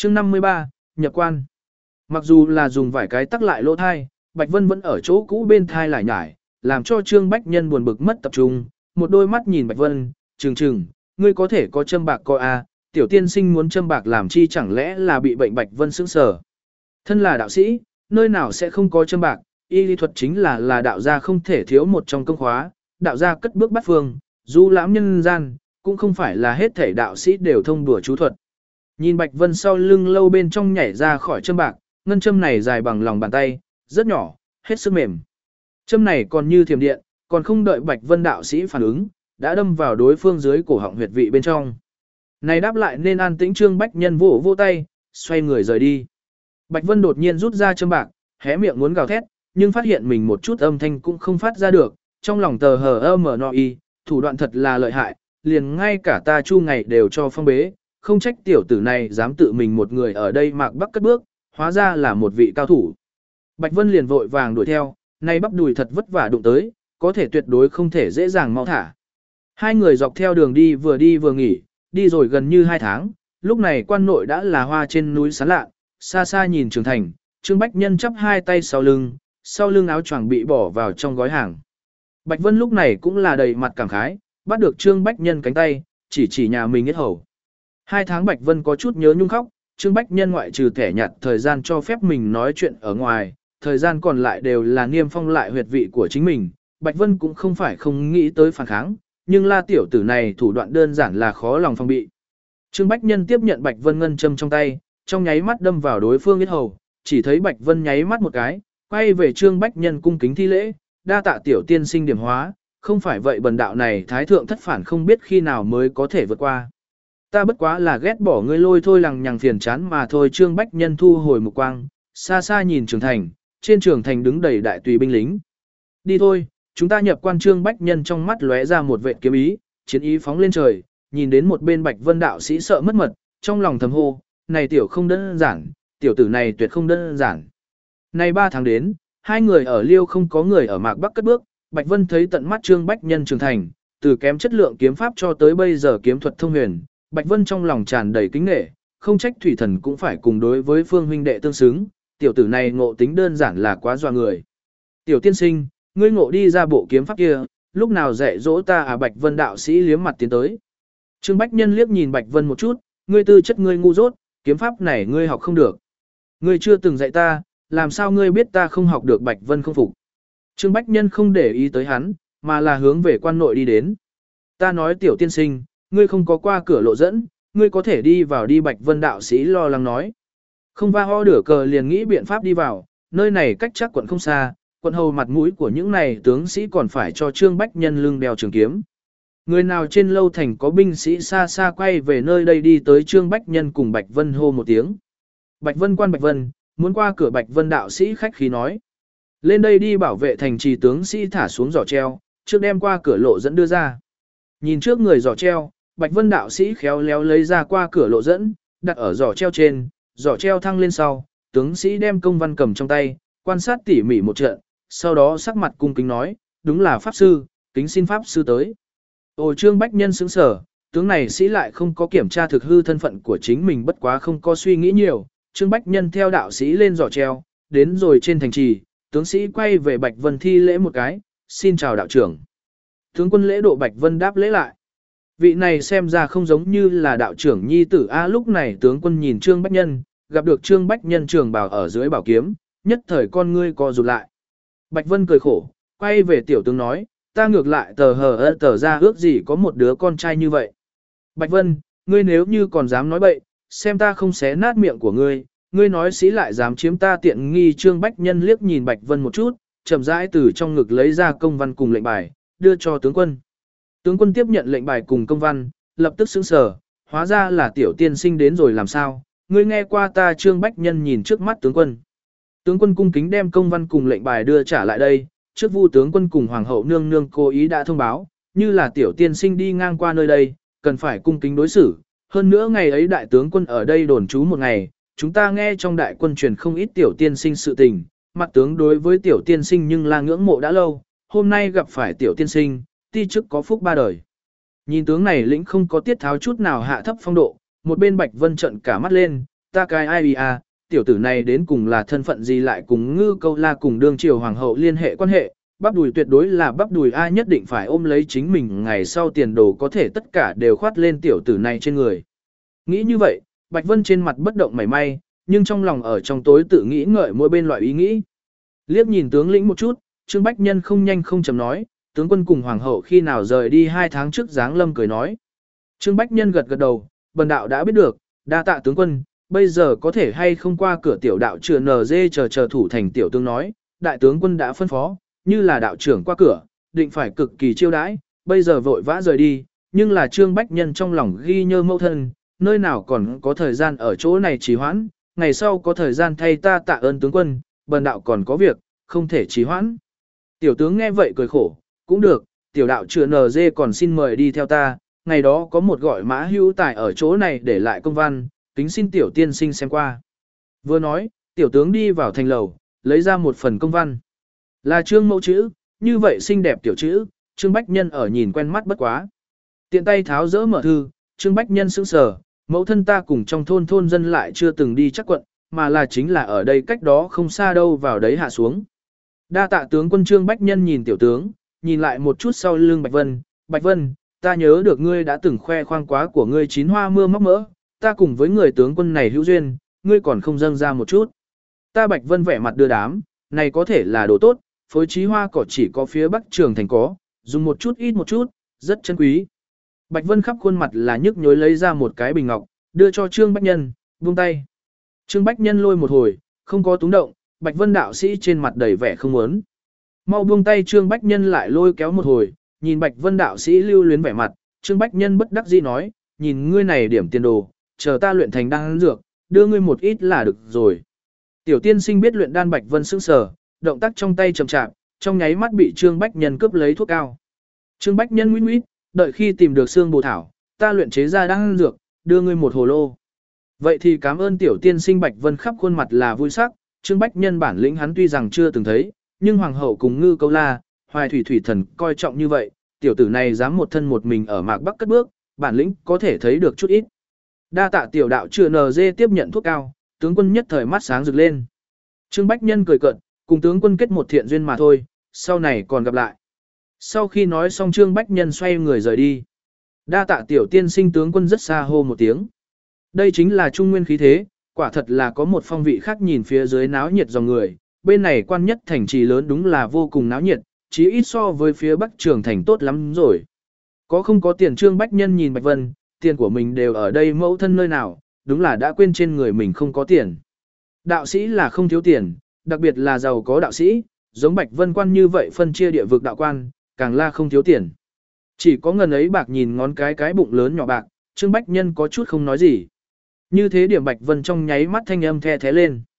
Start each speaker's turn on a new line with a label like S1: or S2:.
S1: chương 53, nhập quan. Mặc dù là dùng vài cái tắc lại lỗ thai, Bạch Vân vẫn ở chỗ cũ bên thai lại nhải, làm cho Trương Bách Nhân buồn bực mất tập trung, một đôi mắt nhìn Bạch Vân, trừng, ngươi có thể có châm bạc coi a, tiểu tiên sinh muốn châm bạc làm chi chẳng lẽ là bị bệnh. Bạch Vân sững sờ. Thân là đạo sĩ, nơi nào sẽ không có châm bạc, y lý thuật chính là đạo gia không thể thiếu một trong công khóa, đạo gia cất bước bắt phương, du lãm nhân gian, cũng không phải là hết thể đạo sĩ đều thông đùa chú thuật. Nhìn Bạch Vân sau lưng lâu bên trong nhảy ra khỏi châm bạc, ngân châm này dài bằng lòng bàn tay, rất nhỏ, hết sức mềm. Châm này còn như thiểm điện, còn không đợi Bạch Vân đạo sĩ phản ứng, đã đâm vào đối phương dưới cổ họng huyệt vị bên trong. Này đáp lại nên an tĩnh. Trương Bách Nhân vỗ tay, xoay người rời đi. Bạch Vân đột nhiên rút ra châm bạc, hé miệng muốn gào thét, nhưng phát hiện mình một chút âm thanh cũng không phát ra được, trong lòng tờ hờ mở no y, thủ đoạn thật là lợi hại, liền ngay cả ta Chu ngày đều cho phong bế, không trách tiểu tử này dám tự mình một người ở đây mạc bắc cất bước, hóa ra là một vị cao thủ. Bạch Vân liền vội vàng đuổi theo, nay bắp đùi thật vất vả đụng tới, có thể tuyệt đối không thể dễ dàng mau thả. Hai người dọc theo đường đi vừa nghỉ, đi rồi gần như 2 tháng, lúc này quan nội đã là hoa trên núi sáng lạ, xa xa nhìn Trường Thành, Trương Bách Nhân chắp hai tay sau lưng áo choàng bị bỏ vào trong gói hàng. Bạch Vân lúc này cũng là đầy mặt cảm khái, bắt được Trương Bách Nhân cánh tay, chỉ nhà mình yết hầu. 2 tháng Bạch Vân có chút nhớ nhung khóc, Trương Bách Nhân ngoại trừ thẻ nhặt thời gian cho phép mình nói chuyện ở ngoài, thời gian còn lại đều là niêm phong lại huyệt vị của chính mình. Bạch Vân cũng không phải không nghĩ tới phản kháng, nhưng la tiểu tử này thủ đoạn đơn giản là khó lòng phòng bị. Trương Bách Nhân tiếp nhận Bạch Vân ngân châm trong tay, trong nháy mắt đâm vào đối phương yết hầu, chỉ thấy Bạch Vân nháy mắt một cái, quay về Trương Bách Nhân cung kính thi lễ, đa tạ tiểu tiên sinh điểm hóa, không phải vậy bần đạo này thái thượng thất phản không biết khi nào mới có thể vượt qua. Ta bất quá là ghét bỏ ngươi lôi thôi lằng nhằng phiền chán mà thôi. Trương Bách Nhân thu hồi mục quang, xa xa nhìn Trường Thành, trên Trường Thành đứng đầy đại tùy binh lính. Đi thôi, chúng ta nhập quan. Trương Bách Nhân trong mắt lóe ra một vệt kiếm ý, chiến ý phóng lên trời, nhìn đến một bên Bạch Vân đạo sĩ sợ mất mật, trong lòng thầm hô, này tiểu không đơn giản, tiểu tử này tuyệt không đơn giản. Nay 3 tháng đến, hai người ở Liêu không có người ở Mạc Bắc cất bước, Bạch Vân thấy tận mắt Trương Bách Nhân trưởng thành, từ kém chất lượng kiếm pháp cho tới bây giờ kiếm thuật thông huyền, Bạch Vân trong lòng tràn đầy kính nể, không trách thủy thần cũng phải cùng đối với Phương huynh đệ tương xứng, tiểu tử này ngộ tính đơn giản là quá doa người. Tiểu tiên sinh, ngươi ngộ đi ra bộ kiếm pháp kia, lúc nào dạy dỗ ta à? Bạch Vân đạo sĩ liếm mặt tiến tới. Trương Bách Nhân liếc nhìn Bạch Vân một chút, ngươi tư chất ngươi ngu dốt, kiếm pháp này ngươi học không được. Ngươi chưa từng dạy ta, làm sao ngươi biết ta không học được? Bạch Vân không phục. Trương Bách Nhân không để ý tới hắn, mà là hướng về quan nội đi đến. Ta nói tiểu tiên sinh, ngươi không có qua cửa lộ dẫn, ngươi có thể đi vào đi. Bạch Vân đạo sĩ lo lắng nói. Không va ho đửa cờ liền nghĩ biện pháp đi vào, nơi này cách chắc quận không xa, quận hầu mặt mũi của những này tướng sĩ còn phải cho Trương Bách Nhân lưng đeo trường kiếm. Người nào trên lâu thành có binh sĩ xa xa quay về nơi đây đi tới. Trương Bách Nhân cùng Bạch Vân hô một tiếng. Bạch Vân quan Bạch Vân, muốn qua cửa. Bạch Vân đạo sĩ khách khí nói. Lên đây đi. Bảo vệ thành trì tướng sĩ thả xuống giỏ treo, trước đem qua cửa lộ dẫn đưa ra. Nhìn trước người giỏ treo, Bạch Vân đạo sĩ khéo léo lấy ra qua cửa lộ dẫn, đặt ở giỏ treo trên, giỏ treo thăng lên sau, tướng sĩ đem công văn cầm trong tay, quan sát tỉ mỉ một trận, sau đó sắc mặt cung kính nói, đúng là pháp sư, kính xin pháp sư tới. Ồ, Trương Bách Nhân sững sở, tướng này sĩ lại không có kiểm tra thực hư thân phận của chính mình, bất quá không có suy nghĩ nhiều. Trương Bách Nhân theo đạo sĩ lên giỏ treo, đến rồi trên thành trì, tướng sĩ quay về Bạch Vân thi lễ một cái, xin chào đạo trưởng. Tướng quân lễ độ. Bạch Vân đáp lễ lại. Vị này xem ra không giống như là đạo trưởng nhi tử a. Lúc này tướng quân nhìn Trương Bách Nhân, gặp được Trương Bách Nhân trường bào ở dưới bảo kiếm, nhất thời con ngươi co rụt lại. Bạch Vân cười khổ, quay về tiểu tướng nói, ta ngược lại tờ ra ước gì có một đứa con trai như vậy. Bạch Vân, ngươi nếu như còn dám nói bậy, xem ta không xé nát miệng của ngươi, ngươi nói sĩ lại dám chiếm ta tiện nghi. Trương Bách Nhân liếc nhìn Bạch Vân một chút, chậm rãi từ trong ngực lấy ra công văn cùng lệnh bài, đưa cho tướng quân. Tướng quân tiếp nhận lệnh bài cùng công văn, lập tức sững sờ, hóa ra là tiểu tiên sinh đến rồi. Làm sao, ngươi nghe qua ta? Trương Bách Nhân nhìn trước mắt tướng quân. Tướng quân cung kính đem công văn cùng lệnh bài đưa trả lại đây, trước Vu tướng quân cùng hoàng hậu nương nương cố ý đã thông báo, như là tiểu tiên sinh đi ngang qua nơi đây, cần phải cung kính đối xử. Hơn nữa ngày ấy đại tướng quân ở đây đồn trú một ngày, chúng ta nghe trong đại quân truyền không ít tiểu tiên sinh sự tình, mặt tướng đối với tiểu tiên sinh nhưng là ngưỡng mộ đã lâu, hôm nay gặp phải tiểu tiên sinh, ti chức có phúc 3 đời. Nhìn tướng này lĩnh không có tiết tháo chút nào hạ thấp phong độ, một bên Bạch Vân trợn cả mắt lên, ta cái ai à, tiểu tử này đến cùng là thân phận gì lại cùng Ngư Câu La cùng đương triều hoàng hậu liên hệ quan hệ, bắp đùi tuyệt đối là bắp đùi ai nhất định phải ôm lấy chính mình ngày sau tiền đồ có thể tất cả đều khoát lên tiểu tử này trên người. Nghĩ như vậy, Bạch Vân trên mặt bất động mảy may, nhưng trong lòng ở trong tối tự nghĩ ngợi mỗi bên loại ý nghĩ. Liếc nhìn tướng lĩnh một chút, Trương Bách Nhân không nhanh không chậm nói, tướng quân cùng hoàng hậu khi nào rời đi 2 tháng trước giáng lâm cười nói. Trương Bách Nhân gật gật đầu, bần đạo đã biết được, đa tạ tướng quân, bây giờ có thể hay không qua cửa tiểu đạo chừa NG chờ thủ thành tiểu tướng nói, đại tướng quân đã phân phó, như là đạo trưởng qua cửa, định phải cực kỳ chiêu đãi, bây giờ vội vã rời đi, nhưng là Trương Bách Nhân trong lòng ghi nhớ mâu thân, nơi nào còn có thời gian ở chỗ này trì hoãn, ngày sau có thời gian thay ta tạ ơn tướng quân, bần đạo còn có việc, không thể trì hoãn. Tiểu tướng nghe vậy cười khổ, cũng được, tiểu đạo chừa NG còn xin mời đi theo ta, ngày đó có một gọi mã hữu tài ở chỗ này để lại công văn, kính xin tiểu tiên sinh xem qua. Vừa nói, tiểu tướng đi vào thành lầu, lấy ra một phần công văn. Là Trương mẫu chữ, như vậy xinh đẹp tiểu chữ, Trương Bách Nhân ở nhìn quen mắt bất quá. Tiện tay tháo dỡ mở thư, Trương Bách Nhân sững sờ, mẫu thân ta cùng trong thôn dân lại chưa từng đi chắc quận, mà là chính là ở đây cách đó không xa đâu vào đấy hạ xuống. Đa tạ tướng quân. Trương Bách Nhân nhìn tiểu tướng, nhìn lại một chút sau lưng Bạch Vân, ta nhớ được ngươi đã từng khoe khoang quá của ngươi chín hoa mưa móc mỡ, ta cùng với người tướng quân này hữu duyên, ngươi còn không dâng ra một chút. Ta Bạch Vân vẻ mặt đưa đám, này có thể là đồ tốt, phối trí hoa cỏ chỉ có phía Bắc Trường Thành có, dùng một chút ít một chút, rất chân quý. Bạch Vân khắp khuôn mặt là nhức nhối lấy ra một cái bình ngọc, đưa cho Trương Bách Nhân, buông tay. Trương Bách Nhân lôi một hồi, không có túng động, Bạch Vân đạo sĩ trên mặt đầy vẻ không muốn. Mau buông tay. Trương Bách Nhân lại lôi kéo một hồi, nhìn Bạch Vân đạo sĩ lưu luyến vẻ mặt, Trương Bách Nhân bất đắc dĩ nói, nhìn ngươi này điểm tiền đồ, chờ ta luyện thành đan dược, đưa ngươi một ít là được rồi. Tiểu tiên sinh biết luyện đan. Bạch Vân sững sờ, động tác trong tay chậm chạp, trong nháy mắt bị Trương Bách Nhân cướp lấy thuốc cao. Trương Bách Nhân nguyết, đợi khi tìm được xương bồ thảo, ta luyện chế ra đan dược, đưa ngươi một hồ lô. Vậy thì cảm ơn tiểu tiên sinh. Bạch Vân khắp khuôn mặt là vui sắc, Trương Bách Nhân bản lĩnh hắn tuy rằng chưa từng thấy, nhưng hoàng hậu cùng Ngư Câu La, Hoài Thủy Thủy Thần coi trọng như vậy, tiểu tử này dám một thân một mình ở Mạc Bắc cất bước, bản lĩnh có thể thấy được chút ít. Đa tạ tiểu đạo chừa NG tiếp nhận thuốc cao, tướng quân nhất thời mắt sáng rực lên. Trương Bách Nhân cười cợt, cùng tướng quân kết một thiện duyên mà thôi, sau này còn gặp lại. Sau khi nói xong Trương Bách Nhân xoay người rời đi. Đa tạ tiểu tiên sinh. Tướng quân rất xa hô một tiếng. Đây chính là trung nguyên khí thế, quả thật là có một phong vị khác. Nhìn phía dưới náo nhiệt dòng người, bên này quan nhất thành trì lớn đúng là vô cùng náo nhiệt, chí ít so với phía Bắc Trường Thành tốt lắm rồi. Có không có tiền. Trương Bách Nhân nhìn Bạch Vân, tiền của mình đều ở đây mẫu thân nơi nào, đúng là đã quên trên người mình không có tiền. Đạo sĩ là không thiếu tiền, đặc biệt là giàu có đạo sĩ, giống Bạch Vân quan như vậy phân chia địa vực đạo quan, càng là không thiếu tiền. Chỉ có ngần ấy bạc nhìn ngón cái bụng lớn nhỏ bạc, Trương Bách Nhân có chút không nói gì. Như thế điểm Bạch Vân trong nháy mắt thanh âm the thế lên.